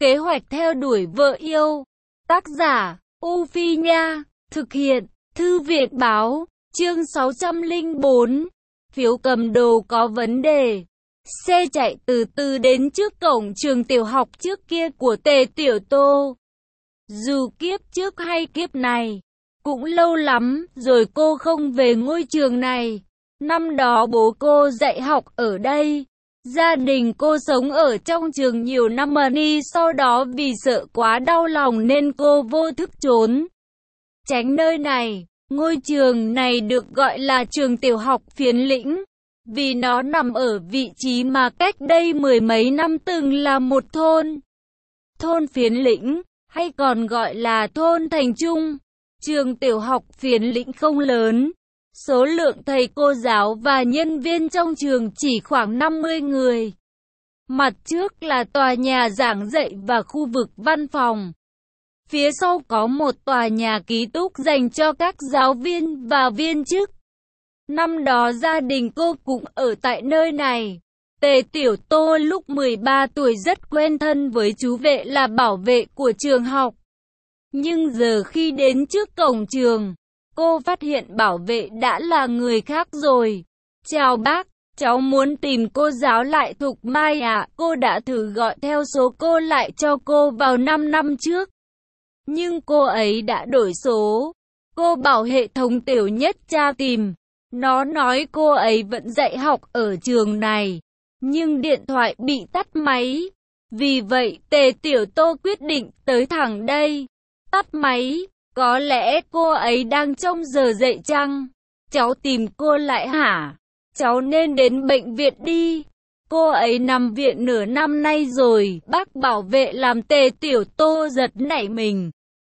Kế hoạch theo đuổi vợ yêu. Tác giả, U Phi Nha. Thực hiện, Thư viện Báo. Chương 604. Phiếu cầm đồ có vấn đề. Xe chạy từ từ đến trước cổng trường tiểu học trước kia của Tề Tiểu Tô. Dù kiếp trước hay kiếp này, cũng lâu lắm rồi cô không về ngôi trường này. Năm đó bố cô dạy học ở đây. Gia đình cô sống ở trong trường nhiều năm đi, sau đó vì sợ quá đau lòng nên cô vô thức trốn tránh nơi này. Ngôi trường này được gọi là trường tiểu học Phiến Lĩnh, vì nó nằm ở vị trí mà cách đây mười mấy năm từng là một thôn. Thôn Phiến Lĩnh, hay còn gọi là thôn Thành Trung. Trường tiểu học Phiến Lĩnh không lớn. Số lượng thầy cô giáo và nhân viên trong trường chỉ khoảng 50 người. Mặt trước là tòa nhà giảng dạy và khu vực văn phòng. Phía sau có một tòa nhà ký túc dành cho các giáo viên và viên chức. Năm đó gia đình cô cũng ở tại nơi này. Tề Tiểu Tô lúc 13 tuổi rất quen thân với chú vệ là bảo vệ của trường học. Nhưng giờ khi đến trước cổng trường, cô phát hiện bảo vệ đã là người khác rồi. Chào bác, cháu muốn tìm cô giáo Lại Thục Mai ạ. Cô đã thử gọi theo số cô lại cho cô vào 5 năm trước. Nhưng cô ấy đã đổi số. Cô bảo hệ thống Tiểu Nhất tra tìm. Nó nói cô ấy vẫn dạy học ở trường này, nhưng điện thoại bị tắt máy. Vì vậy Tề Tiểu Tô quyết định tới thẳng đây. Tắt máy. Có lẽ cô ấy đang trong giờ dậy chăng? Cháu tìm cô lại hả? Cháu nên đến bệnh viện đi. Cô ấy nằm viện nửa năm nay rồi. Bác bảo vệ làm Tề Tiểu Tô giật nảy mình.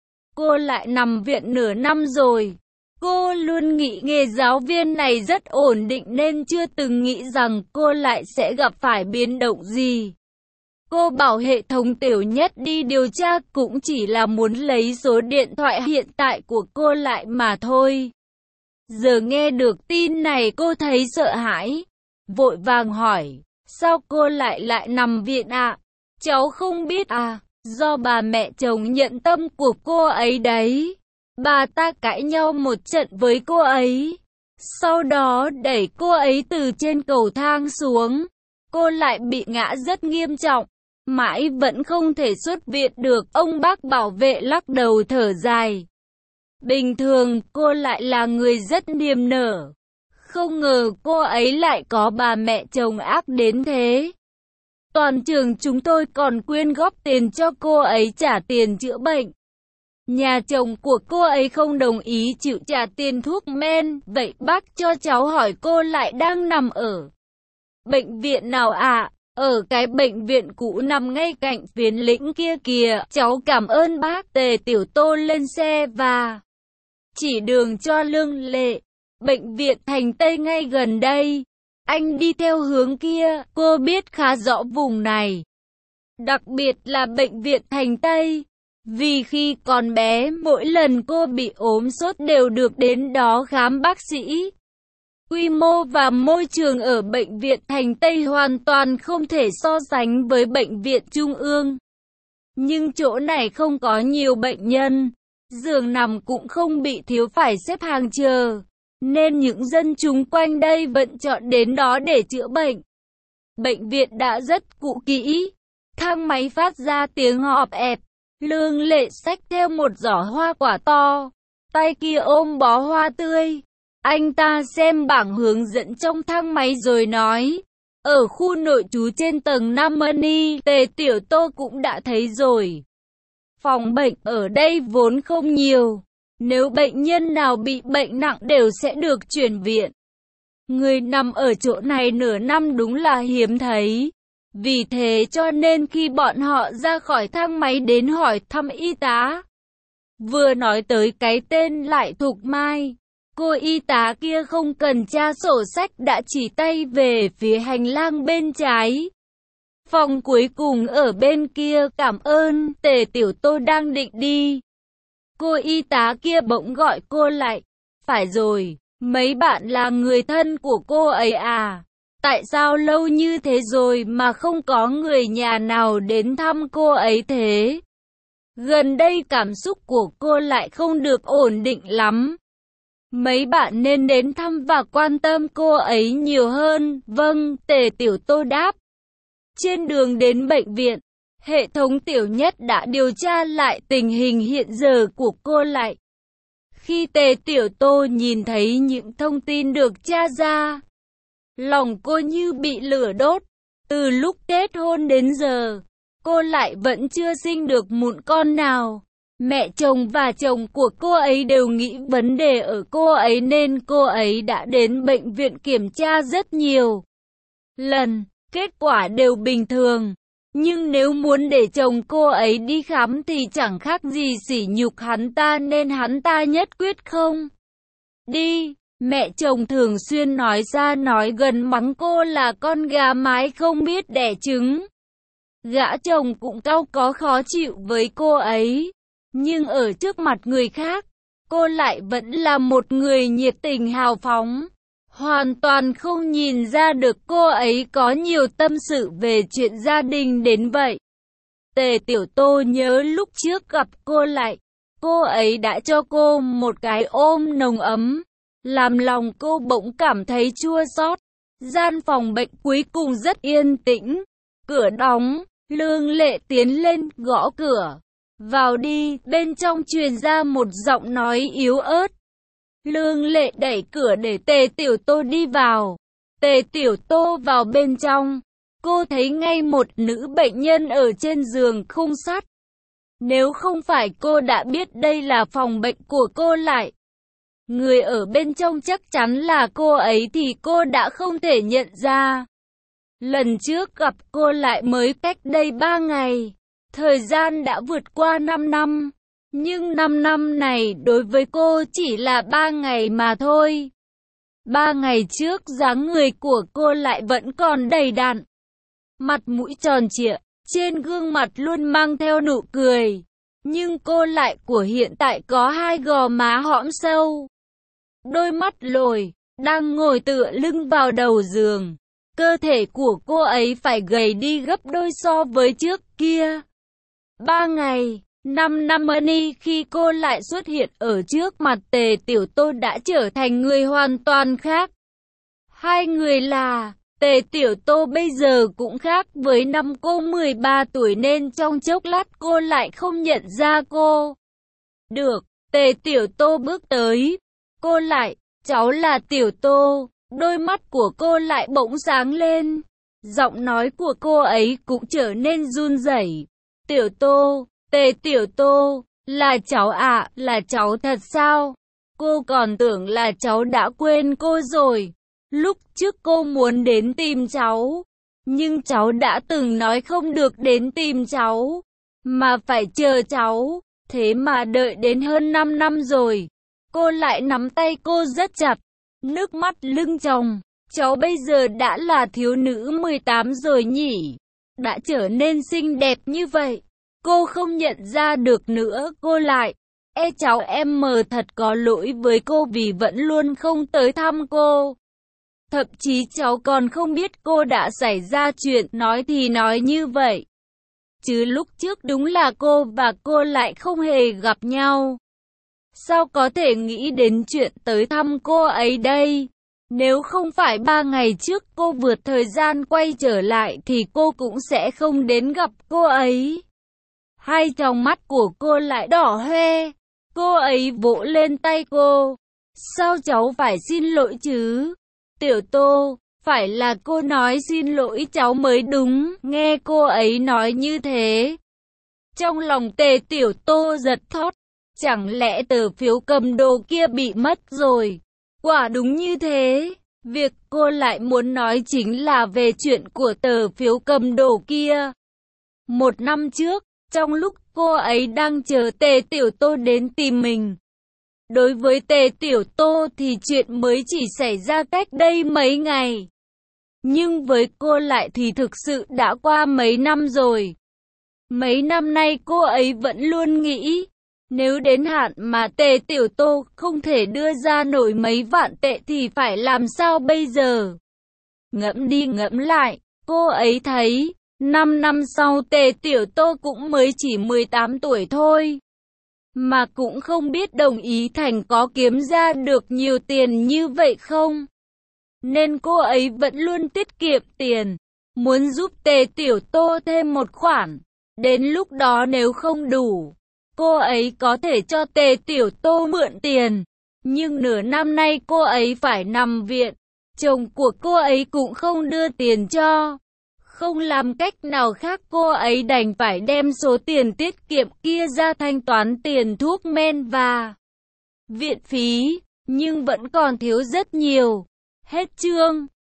Cô lại nằm viện nửa năm rồi. Cô luôn nghĩ nghề giáo viên này rất ổn định nên chưa từng nghĩ rằng cô lại sẽ gặp phải biến động gì. Cô bảo hệ thống Tiểu Nhất đi điều tra cũng chỉ là muốn lấy số điện thoại hiện tại của cô lại mà thôi. Giờ nghe được tin này cô thấy sợ hãi, vội vàng hỏi, sao cô lại nằm viện ạ? Cháu không biết à, do bà mẹ chồng nhận tâm của cô ấy đấy. Bà ta cãi nhau một trận với cô ấy, sau đó đẩy cô ấy từ trên cầu thang xuống. Cô lại bị ngã rất nghiêm trọng, mãi vẫn không thể xuất viện được. Ông bác bảo vệ lắc đầu thở dài. Bình thường cô lại là người rất niềm nở, không ngờ cô ấy lại có bà mẹ chồng ác đến thế. Toàn trường chúng tôi còn quyên góp tiền cho cô ấy trả tiền chữa bệnh. Nhà chồng của cô ấy không đồng ý chịu trả tiền thuốc men. Vậy bác cho cháu hỏi cô lại đang nằm ở bệnh viện nào ạ? Ở cái bệnh viện cũ nằm ngay cạnh Phiến Lĩnh kia kìa. Cháu cảm ơn bác. Tề Tiểu Tô lên xe và chỉ đường cho Lương Lệ. Bệnh viện Thành Tây ngay gần đây. Anh đi theo hướng kia. Cô biết khá rõ vùng này, đặc biệt là bệnh viện Thành Tây. Vì khi còn bé, mỗi lần cô bị ốm sốt đều được đến đó khám bác sĩ. Quy mô và môi trường ở bệnh viện Thành Tây hoàn toàn không thể so sánh với bệnh viện Trung ương. Nhưng chỗ này không có nhiều bệnh nhân, giường nằm cũng không bị thiếu phải xếp hàng chờ, nên những dân chúng quanh đây vẫn chọn đến đó để chữa bệnh. Bệnh viện đã rất cũ kỹ, thang máy phát ra tiếng ọp ẹp. Lương Lệ xách theo một giỏ hoa quả to, tay kia ôm bó hoa tươi. Anh ta xem bảng hướng dẫn trong thang máy rồi nói, ở khu nội trú trên tầng 5 đi. Tề Tiểu Tô cũng đã thấy rồi. Phòng bệnh ở đây vốn không nhiều, nếu bệnh nhân nào bị bệnh nặng đều sẽ được chuyển viện. Người nằm ở chỗ này nửa năm đúng là hiếm thấy. Vì thế cho nên khi bọn họ ra khỏi thang máy đến hỏi thăm y tá, vừa nói tới cái tên Lại Thục Mai, cô y tá kia không cần tra sổ sách đã chỉ tay về phía hành lang bên trái. Phòng cuối cùng ở bên kia. Cảm ơn. Tề Tiểu Tô đang định đi, cô y tá kia bỗng gọi cô lại. Phải rồi, mấy bạn là người thân của cô ấy à? Tại sao lâu như thế rồi mà không có người nhà nào đến thăm cô ấy thế? Gần đây cảm xúc của cô lại không được ổn định lắm. Mấy bạn nên đến thăm và quan tâm cô ấy nhiều hơn. Vâng, Tề Tiểu Tô đáp. Trên đường đến bệnh viện, hệ thống Tiểu Nhất đã điều tra lại tình hình hiện giờ của cô lại. Khi Tề Tiểu Tô nhìn thấy những thông tin được tra ra, lòng cô như bị lửa đốt. Từ lúc kết hôn đến giờ, cô lại vẫn chưa sinh được mụn con nào. Mẹ chồng và chồng của cô ấy đều nghĩ vấn đề ở cô ấy nên cô ấy đã đến bệnh viện kiểm tra rất nhiều lần, kết quả đều bình thường. Nhưng nếu muốn để chồng cô ấy đi khám thì chẳng khác gì sỉ nhục hắn ta nên hắn ta nhất quyết không đi. Mẹ chồng thường xuyên nói ra nói gần mắng cô là con gà mái không biết đẻ trứng. Gã chồng cũng cau có khó chịu với cô ấy. Nhưng ở trước mặt người khác, cô lại vẫn là một người nhiệt tình hào phóng. Hoàn toàn không nhìn ra được cô ấy có nhiều tâm sự về chuyện gia đình đến vậy. Tề Tiểu Tô nhớ lúc trước gặp cô lại, cô ấy đã cho cô một cái ôm nồng ấm, làm lòng cô bỗng cảm thấy chua xót. Gian phòng bệnh cuối cùng rất yên tĩnh, cửa đóng, Lương Lệ tiến lên gõ cửa. Vào đi, bên trong truyền ra một giọng nói yếu ớt. Lương Lệ đẩy cửa để Tề Tiểu Tô đi vào. Tề Tiểu Tô vào bên trong, cô thấy ngay một nữ bệnh nhân ở trên giường khung sắt. Nếu không phải cô đã biết đây là phòng bệnh của cô lại, người ở bên trong chắc chắn là cô ấy thì cô đã không thể nhận ra. Lần trước gặp cô lại mới cách đây 3 ngày. Thời gian đã vượt qua 5 năm. Nhưng 5 năm này đối với cô chỉ là 3 ngày mà thôi. 3 ngày trước dáng người của cô lại vẫn còn đầy đặn. Mặt mũi tròn trịa, trên gương mặt luôn mang theo nụ cười. Nhưng cô lại của hiện tại có 2 gò má hõm sâu. Đôi mắt lồi, đang ngồi tựa lưng vào đầu giường. Cơ thể của cô ấy phải gầy đi gấp đôi so với trước kia. 3 ngày, 5 năm đi khi cô lại xuất hiện ở trước mặt Tề Tiểu Tô đã trở thành người hoàn toàn khác. Hai người là, Tề Tiểu Tô bây giờ cũng khác với năm cô 13 tuổi nên trong chốc lát cô lại không nhận ra cô. Được, Tề Tiểu Tô bước tới. Cô lại, cháu là Tiểu Tô. Đôi mắt của cô lại bỗng sáng lên. Giọng nói của cô ấy cũng trở nên run rẩy. Tiểu Tô, Tề Tiểu Tô, là cháu ạ, là cháu thật sao? Cô còn tưởng là cháu đã quên cô rồi. Lúc trước cô muốn đến tìm cháu, nhưng cháu đã từng nói không được đến tìm cháu, mà phải chờ cháu, thế mà đợi đến hơn 5 năm rồi. Cô lại nắm tay cô rất chặt, nước mắt lưng tròng. Cháu bây giờ đã là thiếu nữ 18 rồi nhỉ? Đã trở nên xinh đẹp như vậy. Cô không nhận ra được nữa, cô lại. Cháu em mờ thật có lỗi với cô vì vẫn luôn không tới thăm cô. Thậm chí cháu còn không biết cô đã xảy ra chuyện, nói thì nói như vậy. Chứ lúc trước đúng là cô và cô lại không hề gặp nhau. Sao có thể nghĩ đến chuyện tới thăm cô ấy đây? Nếu không phải 3 ngày trước cô vượt thời gian quay trở lại thì cô cũng sẽ không đến gặp cô ấy. Hai tròng mắt của cô lại đỏ hoe. Cô ấy vỗ lên tay cô. Sao cháu phải xin lỗi chứ? Tiểu Tô, phải là cô nói xin lỗi cháu mới đúng. Nghe cô ấy nói như thế, trong lòng Tề Tiểu Tô giật thót. Chẳng lẽ tờ phiếu cầm đồ kia bị mất rồi? Quả đúng như thế. Việc cô lại muốn nói chính là về chuyện của tờ phiếu cầm đồ kia. 1 năm trước, trong lúc cô ấy đang chờ Tề Tiểu Tô đến tìm mình. Đối với Tề Tiểu Tô thì chuyện mới chỉ xảy ra cách đây mấy ngày. Nhưng với cô lại thì thực sự đã qua mấy năm rồi. Mấy năm nay cô ấy vẫn luôn nghĩ, nếu đến hạn mà Tề Tiểu Tô không thể đưa ra nổi mấy vạn tệ thì phải làm sao bây giờ? Ngẫm đi ngẫm lại, cô ấy thấy, 5 năm sau Tề Tiểu Tô cũng mới chỉ 18 tuổi thôi. Mà cũng không biết Đồng Ý Thành có kiếm ra được nhiều tiền như vậy không. Nên cô ấy vẫn luôn tiết kiệm tiền, muốn giúp Tề Tiểu Tô thêm một khoản. Đến lúc đó nếu không đủ, cô ấy có thể cho Tề Tiểu Tô mượn tiền. Nhưng nửa năm nay cô ấy phải nằm viện, chồng của cô ấy cũng không đưa tiền cho. Không làm cách nào khác cô ấy đành phải đem số tiền tiết kiệm kia ra thanh toán tiền thuốc men và viện phí, nhưng vẫn còn thiếu rất nhiều. Hết chương.